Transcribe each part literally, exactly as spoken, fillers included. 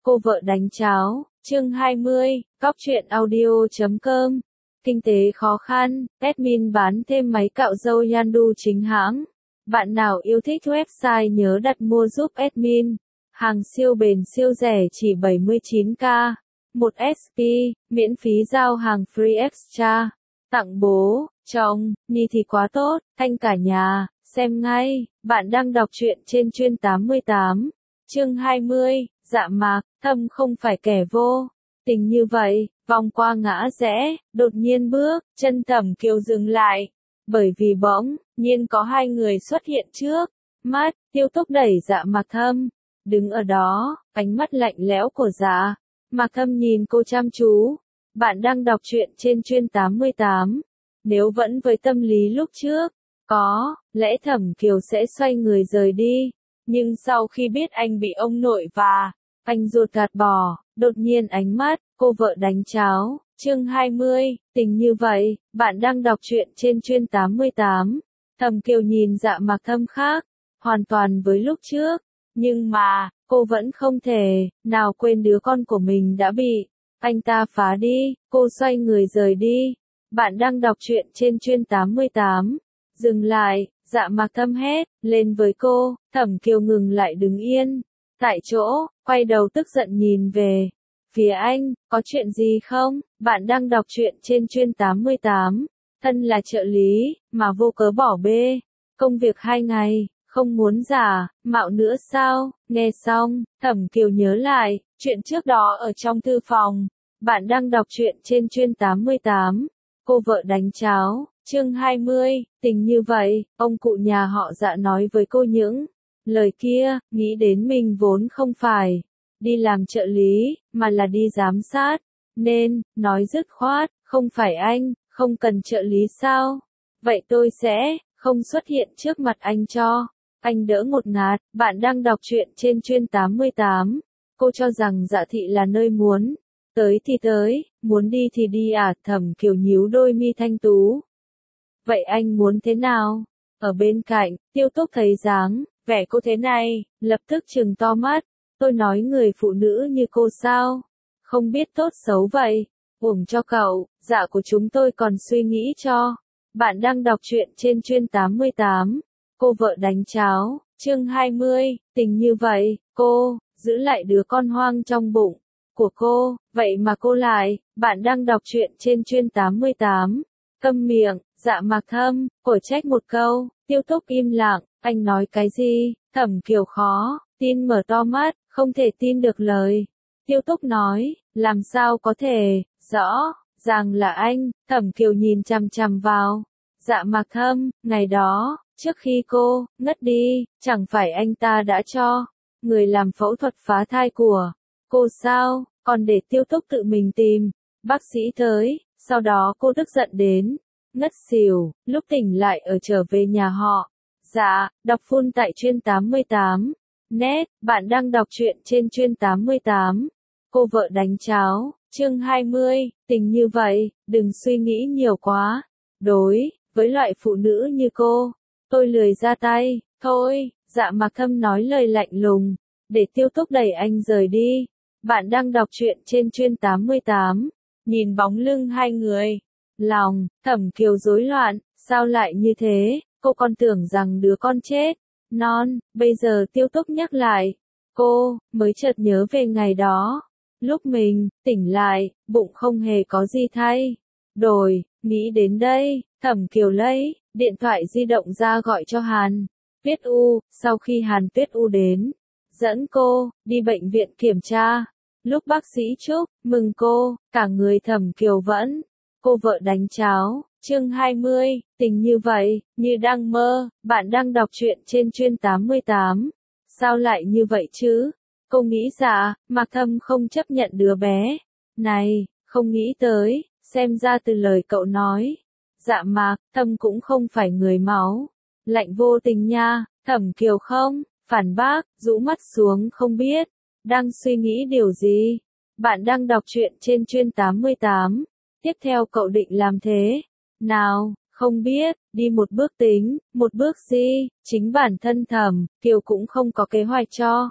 Cô vợ đánh cháo, chương hai mươi, cóc truyện audio chấm com. Kinh tế khó khăn, admin bán thêm máy cạo râu Yandu chính hãng. Bạn nào yêu thích website nhớ đặt mua giúp admin. Hàng siêu bền siêu rẻ chỉ bảy mươi chín k. một ét pê, miễn phí giao hàng free extra. Tặng bố, chồng, ni thì quá tốt, thanh cả nhà, xem ngay. Bạn đang đọc truyện trên chuyên tám mươi tám. Chương hai mươi, dạ mạc, Thâm không phải kẻ vô tình như vậy, vòng qua ngã rẽ, đột nhiên bước, chân Thẩm Kiều dừng lại. Bởi vì bỗng nhiên có hai người xuất hiện trước mắt, Tiêu Túc đẩy Dạ Mạc Thâm, đứng ở đó, ánh mắt lạnh lẽo của Dạ Mạc Thâm nhìn cô chăm chú. Bạn đang đọc truyện trên chuyên tám mươi tám. Nếu vẫn với tâm lý lúc trước, có lẽ Thẩm Kiều sẽ xoay người rời đi. Nhưng sau khi biết anh bị ông nội và anh ruột gạt bỏ, đột nhiên ánh mắt cô vợ đánh cháo. Chương hai mươi, tình như vậy. Bạn đang đọc truyện trên chuyên tám mươi tám. Thẩm Kiều nhìn Dạ Mạc Thâm khác hoàn toàn với lúc trước, nhưng mà cô vẫn không thể nào quên đứa con của mình đã bị anh ta phá đi. Cô xoay người rời đi. Bạn đang đọc truyện trên chuyên tám mươi tám. Dừng lại, Dạ Mạc Thâm hét lên với cô. Thẩm Kiều ngừng lại đứng yên tại chỗ, quay đầu tức giận nhìn về phía anh. Có chuyện gì không? Bạn đang đọc truyện trên chuyên tám mươi tám. Thân là trợ lý mà vô cớ bỏ bê công việc hai ngày, không muốn giả mạo nữa sao? Nghe xong, Thẩm Kiều nhớ lại chuyện trước đó ở trong thư phòng. Bạn đang đọc truyện trên chuyên tám mươi tám. Cô vợ đánh cháo, chương hai mươi, tình như vậy. Ông cụ nhà họ Dạ nói với cô những lời kia, nghĩ đến mình vốn không phải đi làm trợ lý, mà là đi giám sát, nên nói dứt khoát, không phải anh, không cần trợ lý sao? Vậy tôi sẽ không xuất hiện trước mặt anh cho anh đỡ ngột ngạt. Bạn đang đọc truyện trên chuyên tám mươi tám. Cô cho rằng Dạ thị là nơi muốn tới thì tới, muốn đi thì đi à? Thẩm Kiều nhíu đôi mi thanh tú. Vậy anh muốn thế nào? Ở bên cạnh, Tiêu Túc thấy dáng vẻ cô thế này, lập tức trừng to mắt. Tôi nói người phụ nữ như cô sao? Không biết tốt xấu vậy. Uổng cho cậu, dạ của chúng tôi còn suy nghĩ cho. Bạn đang đọc truyện trên chuyên tám mươi tám. Cô vợ đánh cháo, chương hai mươi, tình như vậy. Cô giữ lại đứa con hoang trong bụng của cô, vậy mà cô lại. Bạn đang đọc truyện trên chuyên tám mươi tám. Câm miệng, Dạ Mạc Thâm cổ trách một câu. Tiêu Túc im lặng. Anh nói cái gì? Thẩm Kiều khó tin mở to mắt, không thể tin được lời Tiêu Túc nói. Làm sao có thể? Rõ ràng là anh. Thẩm Kiều nhìn chằm chằm vào Dạ Mạc Thâm. Ngày đó, trước khi cô ngất đi, chẳng phải anh ta đã cho người làm phẫu thuật phá thai của cô sao? Còn để Tiêu Túc tự mình tìm bác sĩ tới. Sau đó cô tức giận đến ngất xỉu. Lúc tỉnh lại ở trở về nhà họ Dạ. Đọc full tại chuyên tám mươi tám. Net. Bạn đang đọc truyện trên chuyên tám mươi tám. Cô vợ đánh cháo, chương hai mươi, tình như vậy. Đừng suy nghĩ nhiều quá. Đối với loại phụ nữ như cô, tôi lười ra tay. Thôi. Dạ Mạc Thâm nói lời lạnh lùng, để Tiêu Túc đẩy anh rời đi. Bạn đang đọc truyện trên chuyên tám mươi tám. Nhìn bóng lưng hai người, lòng Thẩm Kiều rối loạn. Sao lại như thế? Cô còn tưởng rằng đứa con chết non. Bây giờ Tiêu Túc nhắc lại, cô mới chợt nhớ về ngày đó. Lúc mình tỉnh lại, bụng không hề có gì thay đổi. Nghĩ đến đây, Thẩm Kiều lấy điện thoại di động ra gọi cho Hàn Tuyết U. Sau khi Hàn Tuyết U đến, dẫn cô đi bệnh viện kiểm tra. Lúc bác sĩ chúc mừng cô, cả người Thẩm Kiều vẫn cô vợ đánh cháo. Chương hai mươi, tình như vậy, như đang mơ. Bạn đang đọc truyện trên chuyên tám mươi tám. Sao lại như vậy chứ? Cô nghĩ Dạ Mạc Thâm không chấp nhận đứa bé này, không nghĩ tới. Xem ra từ lời cậu nói, Dạ Mạc Thâm cũng không phải người máu lạnh vô tình nha. Thẩm Kiều không phản bác, rũ mắt xuống không biết đang suy nghĩ điều gì. Bạn đang đọc truyện trên chuyên tám mươi tám. Tiếp theo cậu định làm thế nào? Không biết. Đi một bước tính một bước gì. Chính bản thân Thẩm Kiều cũng không có kế hoạch cho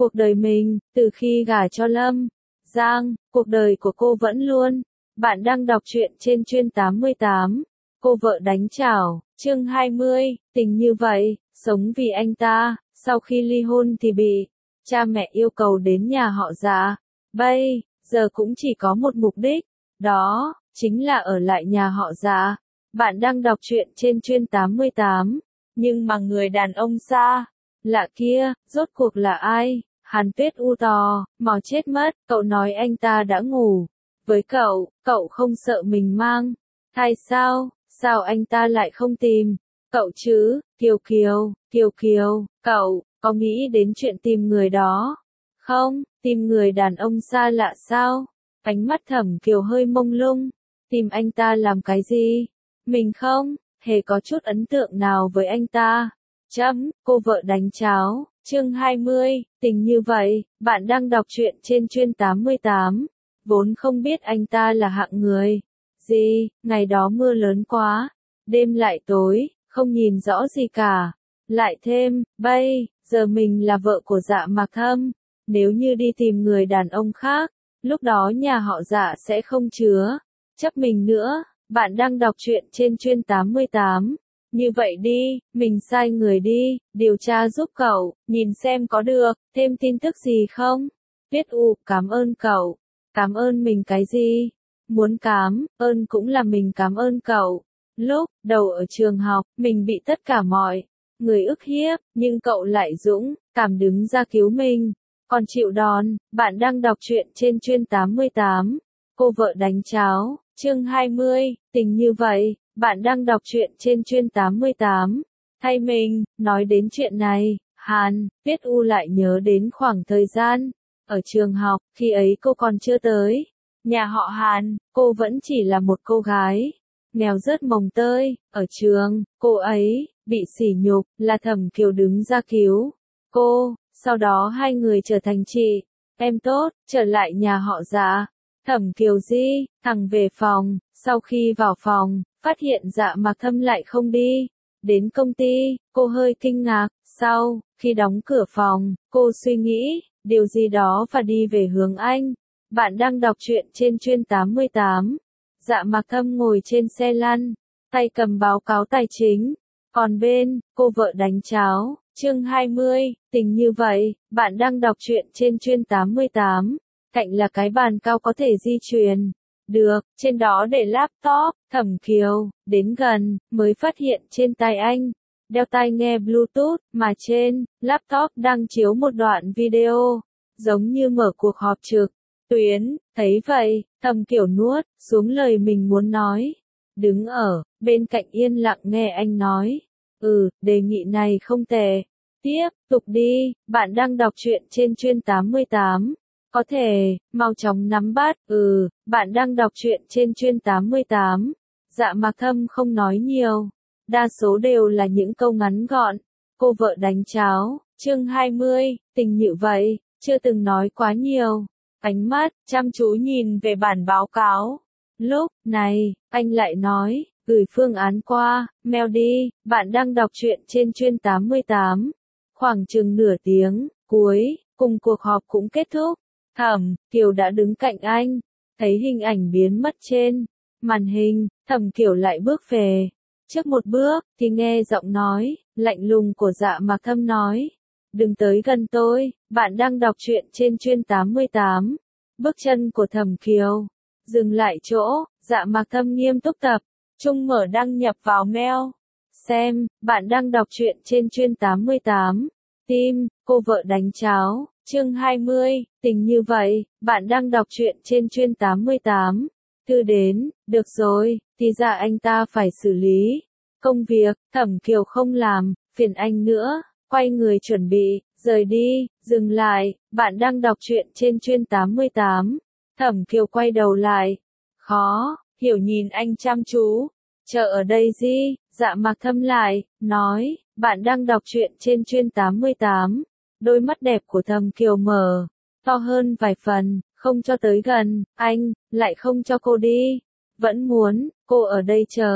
cuộc đời mình, từ khi gả cho Lâm Giang, cuộc đời của cô vẫn luôn. Bạn đang đọc truyện trên chuyên tám mươi tám. Cô vợ đánh chảo, chương hai mươi, tình như vậy, sống vì anh ta, sau khi ly hôn thì bị cha mẹ yêu cầu đến nhà họ Dạ. Bây giờ cũng chỉ có một mục đích, đó chính là ở lại nhà họ Dạ. Bạn đang đọc truyện trên chuyên tám mươi tám. Nhưng mà người đàn ông xa lạ kia, rốt cuộc là ai? Hàn Tuyết u to, mò chết mất, cậu nói anh ta đã ngủ với cậu, cậu không sợ mình mang thai sao? Sao anh ta lại không tìm cậu chứ? Kiều Kiều, Kiều Kiều, cậu có nghĩ đến chuyện tìm người đó không? Tìm người đàn ông xa lạ sao? Ánh mắt Thẩm Kiều hơi mông lung. Tìm anh ta làm cái gì? Mình không hề có chút ấn tượng nào với anh ta. Chấm, cô vợ đánh cháo, chương hai mươi, tình như vậy. Bạn đang đọc truyện trên chuyên tám mươi tám. Vốn không biết anh ta là hạng người gì, ngày đó mưa lớn quá, đêm lại tối, không nhìn rõ gì cả. Lại thêm, bây giờ mình là vợ của Dạ Mạc Thâm, nếu như đi tìm người đàn ông khác, lúc đó nhà họ Dạ sẽ không chứa chấp mình nữa. Bạn đang đọc truyện trên chuyên tám mươi tám. Như vậy đi, mình sai người đi, điều tra giúp cậu, nhìn xem có được thêm tin tức gì không? Tuyết U, cảm ơn cậu. Cảm ơn mình cái gì? Muốn cảm ơn cũng là mình cảm ơn cậu. Lúc đầu ở trường học, mình bị tất cả mọi người ức hiếp, nhưng cậu lại dũng cảm đứng ra cứu mình, còn chịu đòn. Bạn đang đọc truyện trên chuyên tám mươi tám. Cô vợ đánh cháo, chương hai mươi, tình như vậy. Bạn đang đọc truyện trên chuyên tám mươi tám. Thay mình nói đến chuyện này, Hàn Tuyết U lại nhớ đến khoảng thời gian ở trường học, khi ấy cô còn chưa tới nhà họ Hàn, cô vẫn chỉ là một cô gái nghèo rớt mồng tơi. Ở trường, cô ấy bị sỉ nhục, là Thẩm Kiều đứng ra cứu cô, sau đó hai người trở thành chị em tốt. Trở lại nhà họ Dạ, Thẩm Kiều di thẳng về phòng. Sau khi vào phòng, phát hiện Dạ Mạc Thâm lại không đi đến công ty, cô hơi kinh ngạc. Sau khi đóng cửa phòng, cô suy nghĩ điều gì đó và đi về hướng anh. Bạn đang đọc truyện trên chuyên tám mươi tám. Dạ Mạc Thâm ngồi trên xe lăn, tay cầm báo cáo tài chính, còn bên cô vợ đánh cháo, chương hai mươi, tình như vậy. Bạn đang đọc truyện trên chuyên tám mươi tám. Cạnh là cái bàn cao có thể di chuyển được, trên đó để laptop. Thẩm Kiều đến gần mới phát hiện trên tay anh đeo tai nghe Bluetooth, mà trên laptop đang chiếu một đoạn video, giống như mở cuộc họp trực tuyến. Thấy vậy, Thẩm Kiều nuốt xuống lời mình muốn nói, đứng ở bên cạnh yên lặng nghe anh nói. Ừ, đề nghị này không tệ. Tiếp tục đi. Bạn đang đọc truyện trên chuyên tám mươi tám. Có thể mau chóng nắm bắt. Ừ, bạn đang đọc truyện trên chuyên tám mươi tám. Dạ Mạc Thâm không nói nhiều, đa số đều là những câu ngắn gọn. Cô vợ đánh cháo, chương hai mươi, tình như vậy, chưa từng nói quá nhiều. Ánh mắt chăm chú nhìn về bản báo cáo. Lúc này, anh lại nói, gửi phương án qua mail đi. Bạn đang đọc truyện trên chuyên tám mươi tám. Khoảng chừng nửa tiếng cuối cùng cuộc họp cũng kết thúc. Thẩm Kiều đã đứng cạnh anh, thấy hình ảnh biến mất trên màn hình. Thẩm Kiều lại bước về trước một bước, thì nghe giọng nói lạnh lùng của Dạ Mạc Thâm nói, đừng tới gần tôi. Bạn đang đọc truyện trên chuyên tám mươi tám. Bước chân của Thẩm Kiều dừng lại chỗ, Dạ Mạc Thâm nghiêm túc tập trung mở đăng nhập vào mail. Xem, bạn đang đọc truyện trên chuyên tám mươi tám. Tim, cô vợ đánh cháo, chương hai mươi, tình như vậy. Bạn đang đọc truyện trên chuyên tám mươi tám. Thư đến, được rồi, thì ra anh ta phải xử lý công việc. Thẩm Kiều không làm phiền anh nữa, quay người chuẩn bị rời đi. Dừng lại, bạn đang đọc truyện trên chuyên tám mươi tám. Thẩm Kiều quay đầu lại, khó hiểu nhìn anh chăm chú. Chờ ở đây gì? Dạ Mạc Thâm lại nói, bạn đang đọc truyện trên chuyên tám mươi tám. Đôi mắt đẹp của Thẩm Kiều mở to hơn vài phần, không cho tới gần, anh lại không cho cô đi, vẫn muốn cô ở đây chờ.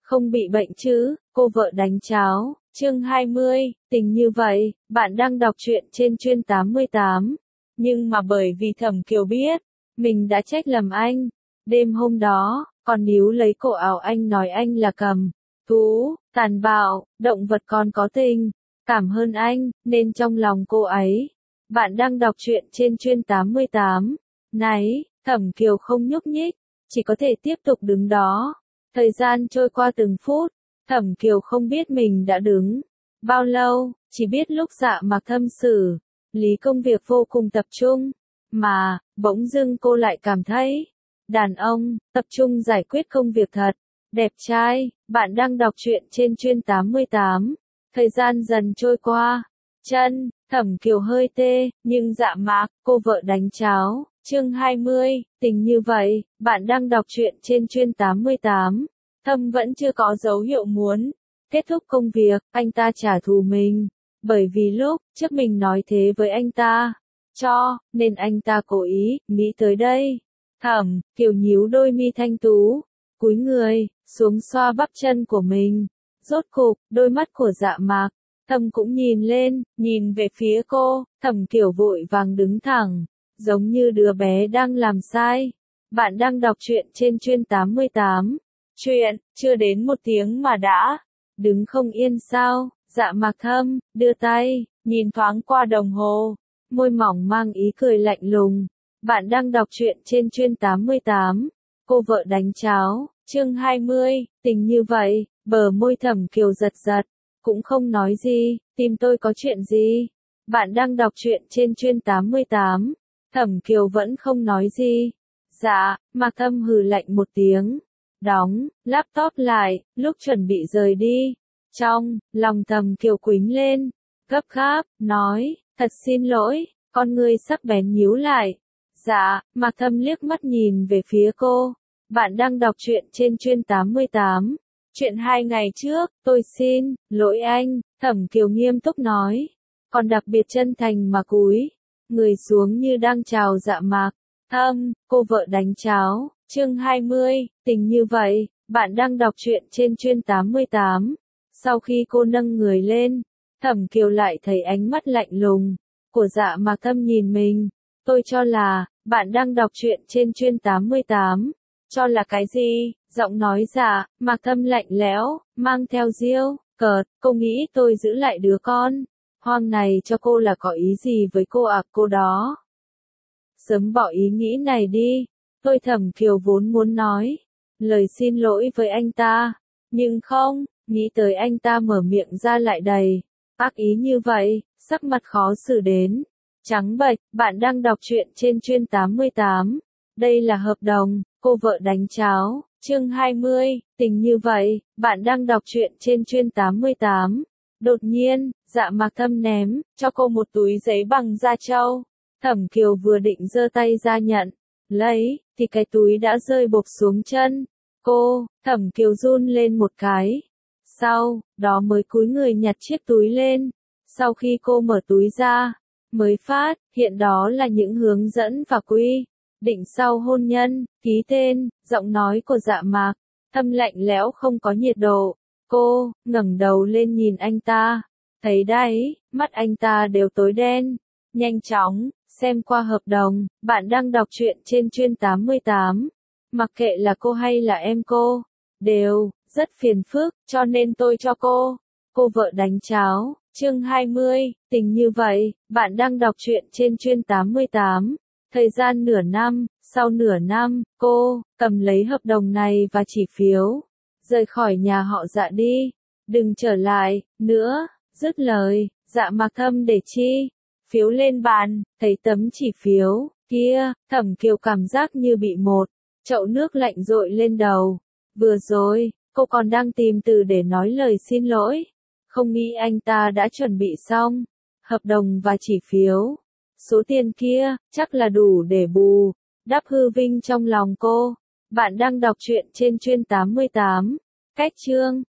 không bị bệnh chứ, cô vợ đánh cháo, chương hai mươi, tình như vậy, bạn đang đọc truyện trên chuyên tám mươi tám. Nhưng mà bởi vì Thẩm Kiều biết, mình đã trách lầm anh, đêm hôm đó, còn níu lấy cổ áo anh nói anh là cầm thú, tàn bạo, động vật còn có tình, cảm hơn anh, nên trong lòng cô ấy. Bạn đang đọc truyện trên chuyên tám mươi tám. Này, Thẩm Kiều không nhúc nhích, chỉ có thể tiếp tục đứng đó. Thời gian trôi qua từng phút, Thẩm Kiều không biết mình đã đứng bao lâu, chỉ biết lúc Dạ Mạc Thâm xử lý công việc vô cùng tập trung, mà, bỗng dưng cô lại cảm thấy, đàn ông, tập trung giải quyết công việc thật, đẹp trai. Bạn đang đọc truyện trên chuyên tám mươi tám. Thời gian dần trôi qua, chân, Thẩm Kiều hơi tê, nhưng Dạ Mạc, cô vợ đánh cháo, chương hai mươi, tình như vậy, bạn đang đọc truyện trên chuyên tám mươi tám. Thâm vẫn chưa có dấu hiệu muốn kết thúc công việc, anh ta trả thù mình, bởi vì lúc trước mình nói thế với anh ta, cho, nên anh ta cố ý, nghĩ tới đây. Thẩm Kiều nhíu đôi mi thanh tú, cúi người, xuống xoa bắp chân của mình. Rốt cục, đôi mắt của Dạ Mạc Thâm cũng nhìn lên, nhìn về phía cô. Thẩm Kiều vội vàng đứng thẳng, giống như đứa bé đang làm sai. Bạn đang đọc truyện trên chuyên tám mươi tám. Chuyện, chưa đến một tiếng mà đã đứng không yên sao? Dạ Mạc Thâm đưa tay, nhìn thoáng qua đồng hồ, môi mỏng mang ý cười lạnh lùng. Bạn đang đọc truyện trên chuyên tám mươi tám. Cô vợ đánh cháo, chương hai mươi, tình như vậy, bờ môi Thẩm Kiều giật giật, cũng không nói gì, tìm tôi có chuyện gì? Bạn đang đọc truyện trên chuyên tám mươi tám. Thẩm Kiều vẫn không nói gì. Dạ, Mạc Thâm hừ lạnh một tiếng, đóng laptop lại, lúc chuẩn bị rời đi. Trong lòng Thẩm Kiều quĩnh lên, gấp gáp, nói, thật xin lỗi, con ngươi sắc bén nhíu lại. Dạ, Mạc Thâm liếc mắt nhìn về phía cô. Bạn đang đọc truyện trên chuyên tám mươi tám. Chuyện hai ngày trước, tôi xin lỗi anh, Thẩm Kiều nghiêm túc nói, còn đặc biệt chân thành mà cúi người xuống như đang chào Dạ Mạc Thâm. Cô vợ đánh cháo, chương hai mươi, tình như vậy, bạn đang đọc truyện trên chuyên tám mươi tám. Sau khi cô nâng người lên, Thẩm Kiều lại thấy ánh mắt lạnh lùng của Dạ Mạc Thâm nhìn mình. Tôi cho là, bạn đang đọc truyện trên chuyên tám mươi tám. Cho là cái gì? Giọng nói Dạ Mạc Thâm lạnh lẽo, mang theo diêu cợt. Cô nghĩ tôi giữ lại đứa con hoang này cho cô là có ý gì với cô à? Cô đó sớm bỏ ý nghĩ này đi. Tôi Thẩm Kiều vốn muốn nói lời xin lỗi với anh ta, nhưng không nghĩ tới anh ta mở miệng ra lại đầy ác ý như vậy, sắc mặt khó xử đến trắng bệch. Bạn đang đọc truyện trên chuyên tám mươi tám. Đây là hợp đồng. Cô vợ đánh cháo, chương hai mươi, tình như vậy, bạn đang đọc truyện trên chuyên tám mươi tám. Đột nhiên, Dạ Mạc Thâm ném cho cô một túi giấy bằng da trâu. Thẩm Kiều vừa định giơ tay ra nhận lấy, thì cái túi đã rơi bộp xuống chân cô. Thẩm Kiều run lên một cái, sau đó mới cúi người nhặt chiếc túi lên. Sau khi cô mở túi ra, mới phát hiện đó là những hướng dẫn và quy định sau hôn nhân, ký tên. Giọng nói của Dạ Mạc Thâm lạnh lẽo không có nhiệt độ. Cô ngẩng đầu lên nhìn anh ta, thấy đấy, mắt anh ta đều tối đen. Nhanh chóng xem qua hợp đồng. Bạn đang đọc truyện trên chuyên tám mươi tám. Mặc kệ là cô hay là em cô, đều rất phiền phức, cho nên tôi cho cô. Cô vợ đánh cháo, chương hai mươi, tình như vậy, bạn đang đọc truyện trên chuyên tám mươi tám. Thời gian nửa năm, sau nửa năm, cô cầm lấy hợp đồng này và chỉ phiếu, rời khỏi nhà họ Dạ đi, đừng trở lại nữa. Dứt lời, Dạ Mạc Thâm để chi phiếu lên bàn, thấy tấm chỉ phiếu kia, Thẩm Kiều cảm giác như bị một chậu nước lạnh dội lên đầu. Vừa rồi, cô còn đang tìm từ để nói lời xin lỗi, không nghĩ anh ta đã chuẩn bị xong hợp đồng và chỉ phiếu. Số tiền kia, chắc là đủ để bù đắp hư vinh trong lòng cô. Bạn đang đọc truyện trên chuyên tám mươi tám. Cách chương